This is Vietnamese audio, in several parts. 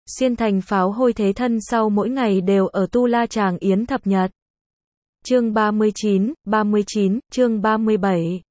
xuyên thành pháo hôi thế thân sau mỗi ngày đều ở tu la tràng yến thập nhật. Chương 39, chương 37.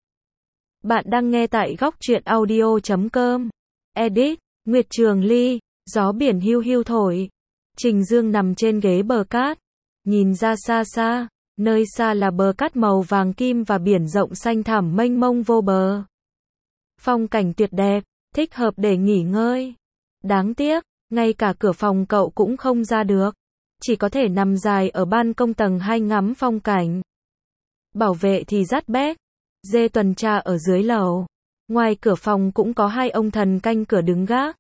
Bạn đang nghe tại góc truyện audio.com. Edit, Nguyệt Trường Ly, gió biển hiu hiu thổi. Trình Dương nằm trên ghế bờ cát, nhìn ra xa xa, nơi xa là bờ cát màu vàng kim và biển rộng xanh thẳm mênh mông vô bờ. Phong cảnh tuyệt đẹp, thích hợp để nghỉ ngơi. Đáng tiếc, ngay cả cửa phòng cậu cũng không ra được, chỉ có thể nằm dài ở ban công tầng 2 ngắm phong cảnh. Bảo vệ thì dắt béc, dê tuần tra ở dưới lầu. Ngoài cửa phòng cũng có hai ông thần canh cửa đứng gác.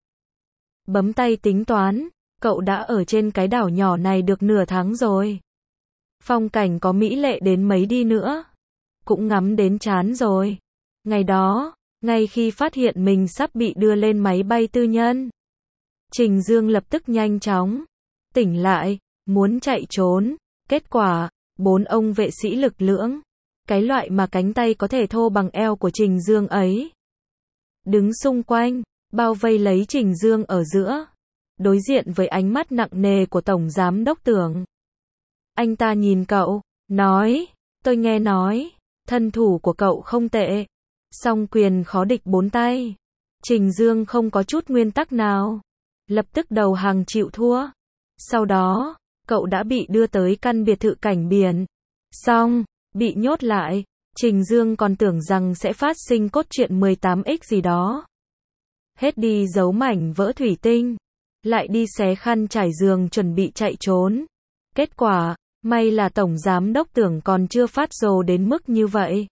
Bấm tay tính toán, cậu đã ở trên cái đảo nhỏ này được nửa tháng rồi. Phong cảnh có mỹ lệ đến mấy đi nữa, cũng ngắm đến chán rồi. Ngày đó, ngay khi phát hiện mình sắp bị đưa lên máy bay tư nhân, Trình Dương lập tức nhanh chóng tỉnh lại, muốn chạy trốn. Kết quả, 4 ông vệ sĩ lực lưỡng, cái loại mà cánh tay có thể thô bằng eo của Trình Dương ấy, đứng xung quanh, bao vây lấy Trình Dương ở giữa, đối diện với ánh mắt nặng nề của Tổng Giám Đốc Tưởng. Anh ta nhìn cậu, nói, tôi nghe nói, thân thủ của cậu không tệ, song quyền khó địch 4 tay. Trình Dương không có chút nguyên tắc nào, lập tức đầu hàng chịu thua. Sau đó, cậu đã bị đưa tới căn biệt thự cảnh biển. Xong, bị nhốt lại, Trình Dương còn tưởng rằng sẽ phát sinh cốt truyện 18x gì đó. Hết đi giấu mảnh vỡ thủy tinh, lại đi xé khăn trải giường chuẩn bị chạy trốn. Kết quả, may là Tổng Giám Đốc Tưởng còn chưa phát rồ đến mức như vậy.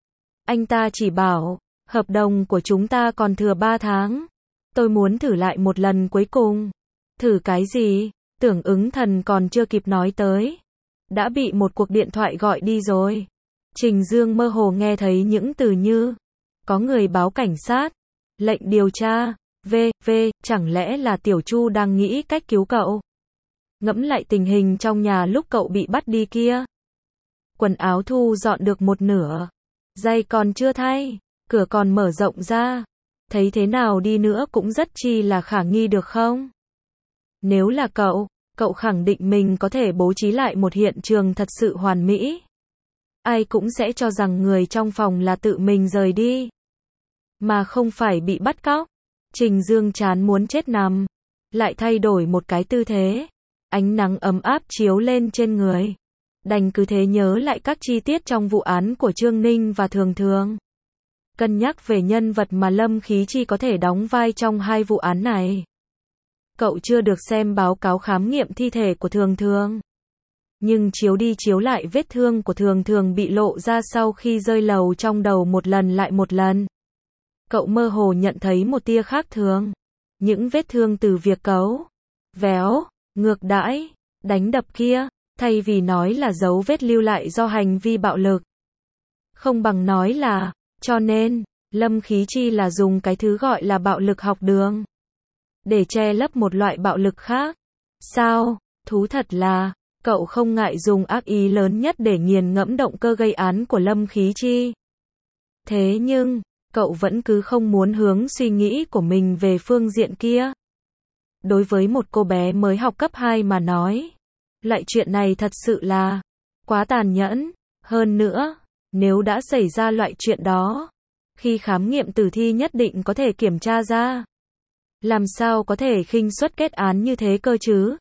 Anh ta chỉ bảo, hợp đồng của chúng ta còn thừa 3 tháng. Tôi muốn thử lại một lần cuối cùng. Thử cái gì? Tưởng Ứng Thần còn chưa kịp nói tới, đã bị một cuộc điện thoại gọi đi rồi. Trình Dương mơ hồ nghe thấy những từ như, có người báo cảnh sát, lệnh điều tra, chẳng lẽ là Tiểu Chu đang nghĩ cách cứu cậu? Ngẫm lại tình hình trong nhà lúc cậu bị bắt đi kia. Quần áo thu dọn được một nửa, giày còn chưa thay, cửa còn mở rộng ra. Thấy thế nào đi nữa cũng rất chi là khả nghi được không? Nếu là cậu khẳng định mình có thể bố trí lại một hiện trường thật sự hoàn mỹ. Ai cũng sẽ cho rằng người trong phòng là tự mình rời đi, mà không phải bị bắt cóc. Trình Dương chán muốn chết nằm, lại thay đổi một cái tư thế. Ánh nắng ấm áp chiếu lên trên người. Đành cứ thế nhớ lại các chi tiết trong vụ án của Trương Ninh và Thường Thường. Cân nhắc về nhân vật mà Lâm Khí Chi có thể đóng vai trong hai vụ án này. Cậu chưa được xem báo cáo khám nghiệm thi thể của Thường Thường, nhưng chiếu đi chiếu lại vết thương của Thường Thường bị lộ ra sau khi rơi lầu trong đầu một lần lại một lần. Cậu mơ hồ nhận thấy một tia khác thường. Những vết thương từ việc cấu, véo, ngược đãi, đánh đập kia, thay vì nói là dấu vết lưu lại do hành vi bạo lực, không bằng nói là, cho nên, Lâm Khí Chi là dùng cái thứ gọi là bạo lực học đường để che lấp một loại bạo lực khác. Sao? Thú thật là, cậu không ngại dùng ác ý lớn nhất để nghiền ngẫm động cơ gây án của Lâm Khí Chi. Thế nhưng, cậu vẫn cứ không muốn hướng suy nghĩ của mình về phương diện kia. Đối với một cô bé mới học cấp 2 mà nói, loại chuyện này thật sự là quá tàn nhẫn. Hơn nữa, nếu đã xảy ra loại chuyện đó, khi khám nghiệm tử thi nhất định có thể kiểm tra ra. Làm sao có thể khinh suất kết án như thế cơ chứ?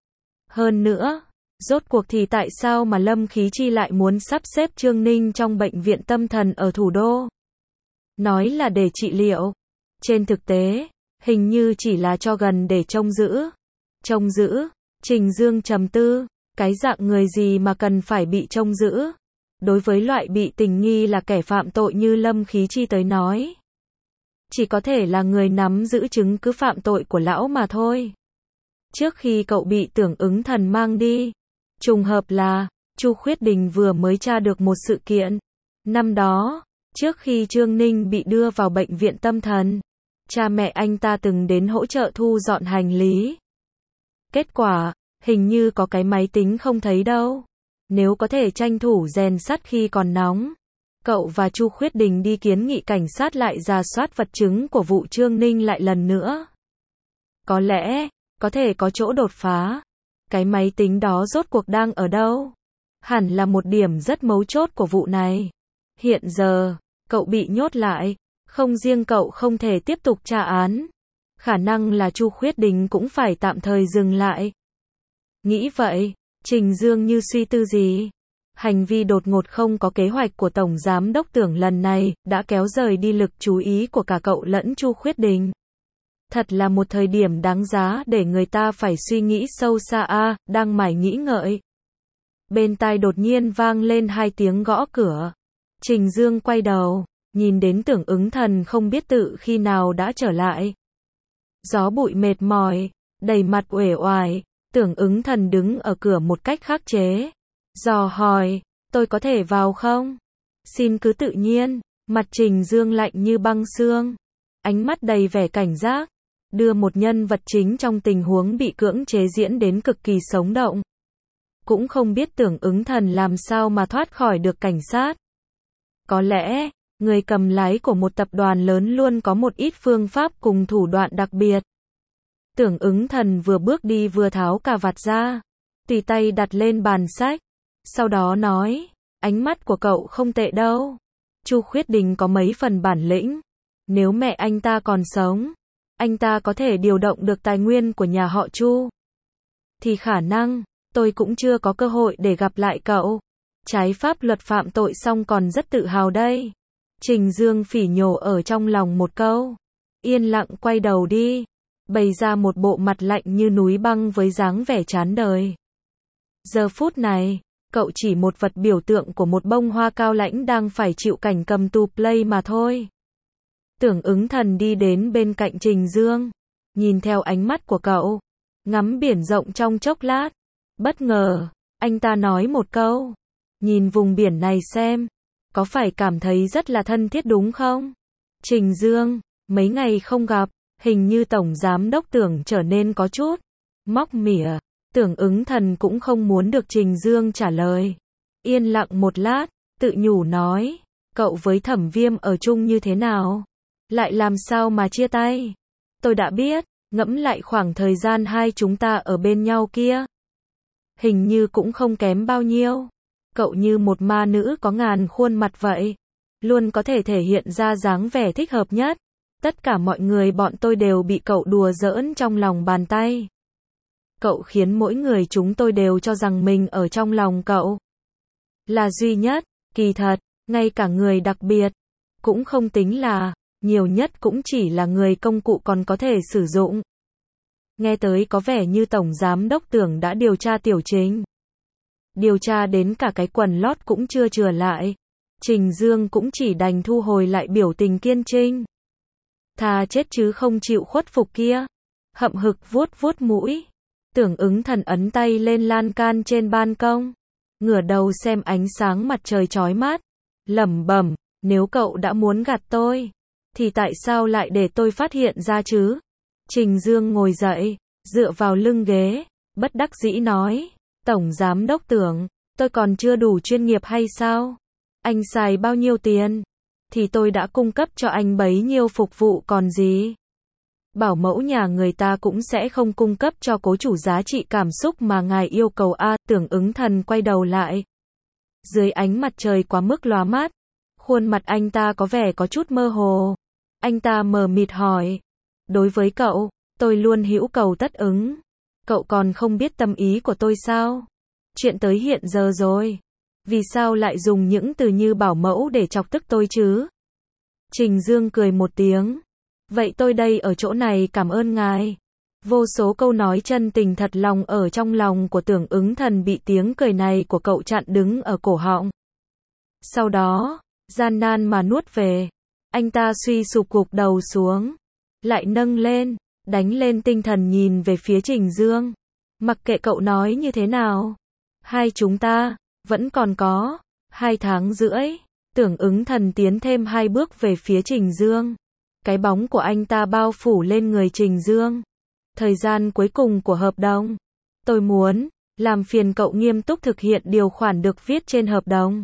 Hơn nữa, rốt cuộc thì tại sao mà Lâm Khí Chi lại muốn sắp xếp Trương Ninh trong bệnh viện tâm thần ở thủ đô? Nói là để trị liệu. Trên thực tế, hình như chỉ là cho gần để trông giữ. Trông giữ? Trình Dương trầm tư, cái dạng người gì mà cần phải bị trông giữ? Đối với loại bị tình nghi là kẻ phạm tội như Lâm Khí Chi tới nói, chỉ có thể là người nắm giữ chứng cứ phạm tội của lão mà thôi. Trước khi cậu bị Tưởng Ứng Thần mang đi, trùng hợp là Chu Khuyết Đình vừa mới tra được một sự kiện. Năm đó, trước khi Trương Ninh bị đưa vào bệnh viện tâm thần, cha mẹ anh ta từng đến hỗ trợ thu dọn hành lý. Kết quả, hình như có cái máy tính không thấy đâu. Nếu có thể tranh thủ rèn sắt khi còn nóng, cậu và Chu Khuyết Đình đi kiến nghị cảnh sát lại rà soát vật chứng của vụ Trương Ninh lại lần nữa. Có lẽ, có thể có chỗ đột phá. Cái máy tính đó rốt cuộc đang ở đâu? Hẳn là một điểm rất mấu chốt của vụ này. Hiện giờ, cậu bị nhốt lại, không riêng cậu không thể tiếp tục tra án, khả năng là Chu Khuyết Đình cũng phải tạm thời dừng lại. Nghĩ vậy, Trình Dương như suy tư gì. Hành vi đột ngột không có kế hoạch của Tổng Giám Đốc Tưởng lần này, đã kéo rời đi lực chú ý của cả cậu lẫn Chu Khuyết Đình. Thật là một thời điểm đáng giá để người ta phải suy nghĩ sâu xa đang mải nghĩ ngợi. Bên tai đột nhiên vang lên 2 tiếng gõ cửa. Trình Dương quay đầu, nhìn đến Tưởng Ứng Thần không biết tự khi nào đã trở lại. Gió bụi mệt mỏi, đầy mặt uể oải, Tưởng Ứng Thần đứng ở cửa một cách khắc chế. Dò hỏi, tôi có thể vào không? Xin cứ tự nhiên, mặt Trình Dương lạnh như băng xương. Ánh mắt đầy vẻ cảnh giác, đưa một nhân vật chính trong tình huống bị cưỡng chế diễn đến cực kỳ sống động. Cũng không biết Tưởng Ứng Thần làm sao mà thoát khỏi được cảnh sát. Có lẽ, người cầm lái của một tập đoàn lớn luôn có một ít phương pháp cùng thủ đoạn đặc biệt. Tưởng Ứng Thần vừa bước đi vừa tháo cà vạt ra, tùy tay đặt lên bàn sách. Sau đó nói, ánh mắt của cậu không tệ đâu. Chu Khuyết Đình có mấy phần bản lĩnh. Nếu mẹ anh ta còn sống, anh ta có thể điều động được tài nguyên của nhà họ Chu. Thì khả năng, tôi cũng chưa có cơ hội để gặp lại cậu. Trái pháp luật phạm tội xong còn rất tự hào đây. Trình Dương phỉ nhổ ở trong lòng một câu. Yên lặng quay đầu đi. Bày ra một bộ mặt lạnh như núi băng với dáng vẻ chán đời. Giờ phút này, cậu chỉ một vật biểu tượng của một bông hoa cao lãnh đang phải chịu cảnh cầm tù play mà thôi. Tưởng Ứng Thần đi đến bên cạnh Trình Dương, nhìn theo ánh mắt của cậu, ngắm biển rộng trong chốc lát. Bất ngờ, anh ta nói một câu, nhìn vùng biển này xem, có phải cảm thấy rất là thân thiết đúng không? Trình Dương, mấy ngày không gặp, hình như Tổng Giám Đốc Tưởng trở nên có chút móc mỉa. Tưởng Ứng Thần cũng không muốn được Trình Dương trả lời. Yên lặng một lát, tự nhủ nói, cậu với Thẩm Viêm ở chung như thế nào? Lại làm sao mà chia tay? Tôi đã biết, ngẫm lại khoảng thời gian hai chúng ta ở bên nhau kia. Hình như cũng không kém bao nhiêu. Cậu như một ma nữ có ngàn khuôn mặt vậy. Luôn có thể thể hiện ra dáng vẻ thích hợp nhất. Tất cả mọi người bọn tôi đều bị cậu đùa giỡn trong lòng bàn tay. Cậu khiến mỗi người chúng tôi đều cho rằng mình ở trong lòng cậu là duy nhất. Kỳ thật, ngay cả người đặc biệt cũng không tính là, nhiều nhất cũng chỉ là người công cụ còn có thể sử dụng. Nghe tới có vẻ như Tổng Giám Đốc Tưởng đã điều tra Tiểu Trình. Điều tra đến cả cái quần lót cũng chưa chừa lại. Trình Dương cũng chỉ đành thu hồi lại biểu tình kiên trinh. Thà chết chứ không chịu khuất phục kia. Hậm hực vuốt vuốt mũi. Tưởng Ứng Thần ấn tay lên lan can trên ban công, ngửa đầu xem ánh sáng mặt trời chói mắt, lẩm bẩm, nếu cậu đã muốn gạt tôi, thì tại sao lại để tôi phát hiện ra chứ? Trình Dương ngồi dậy, dựa vào lưng ghế, bất đắc dĩ nói, Tổng Giám Đốc Tưởng, tôi còn chưa đủ chuyên nghiệp hay sao? Anh xài bao nhiêu tiền, thì tôi đã cung cấp cho anh bấy nhiêu phục vụ còn gì? Bảo mẫu nhà người ta cũng sẽ không cung cấp cho cố chủ giá trị cảm xúc mà ngài yêu cầu Tưởng Ứng Thần quay đầu lại. Dưới ánh mặt trời quá mức lóa mắt, khuôn mặt anh ta có vẻ có chút mơ hồ. Anh ta mờ mịt hỏi, đối với cậu, tôi luôn hữu cầu tất ứng. Cậu còn không biết tâm ý của tôi sao? Chuyện tới hiện giờ rồi, vì sao lại dùng những từ như bảo mẫu để chọc tức tôi chứ? Trình Dương cười một tiếng. Vậy tôi đây ở chỗ này cảm ơn ngài. Vô số câu nói chân tình thật lòng ở trong lòng của Tưởng Ứng Thần bị tiếng cười này của cậu chặn đứng ở cổ họng. Sau đó, gian nan mà nuốt về. Anh ta suy sụp gục đầu xuống, lại nâng lên, đánh lên tinh thần nhìn về phía Trình Dương. Mặc kệ cậu nói như thế nào, hai chúng ta vẫn còn có 2 tháng rưỡi. Tưởng Ứng Thần tiến thêm 2 bước về phía Trình Dương. Cái bóng của anh ta bao phủ lên người Trình Dương. Thời gian cuối cùng của hợp đồng. Tôi muốn làm phiền cậu nghiêm túc thực hiện điều khoản được viết trên hợp đồng.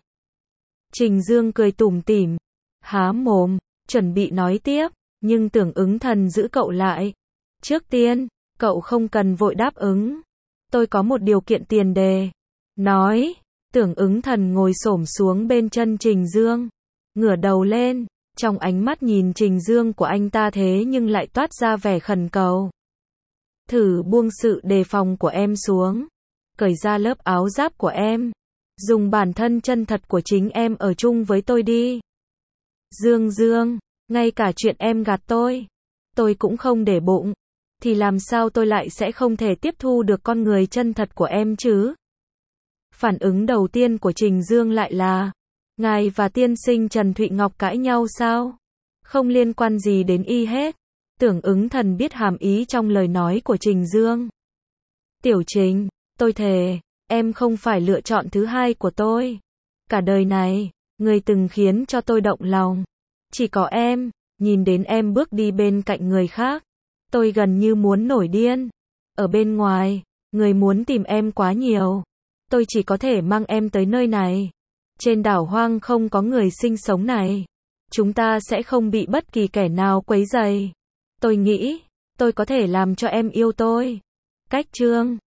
Trình Dương cười tủm tỉm, há mồm, chuẩn bị nói tiếp, nhưng Tưởng Ứng Thần giữ cậu lại. Trước tiên, cậu cậu không cần vội đáp ứng. Tôi có một điều kiện tiền đề. Nói, Tưởng Ứng Thần ngồi xổm xuống bên chân Trình Dương, ngửa đầu lên, trong ánh mắt nhìn Trình Dương của anh ta thế nhưng lại toát ra vẻ khẩn cầu. Thử buông sự đề phòng của em xuống, cởi ra lớp áo giáp của em, dùng bản thân chân thật của chính em ở chung với tôi đi. Dương, ngay cả chuyện em gạt tôi cũng không để bụng, thì làm sao tôi lại sẽ không thể tiếp thu được con người chân thật của em chứ? Phản ứng đầu tiên của Trình Dương lại là, ngài và tiên sinh Trần Thụy Ngọc cãi nhau sao? Không liên quan gì đến y hết. Tưởng Ứng Thần biết hàm ý trong lời nói của Trình Dương. Tiểu Trình, tôi thề, em không phải lựa chọn thứ hai của tôi. Cả đời này, người từng khiến cho tôi động lòng, chỉ có em. Nhìn đến em bước đi bên cạnh người khác, tôi gần như muốn nổi điên. Ở bên ngoài, người muốn tìm em quá nhiều. Tôi chỉ có thể mang em tới nơi này. Trên đảo hoang không có người sinh sống này, chúng ta sẽ không bị bất kỳ kẻ nào quấy rầy. Tôi nghĩ, tôi có thể làm cho em yêu tôi. Cách chương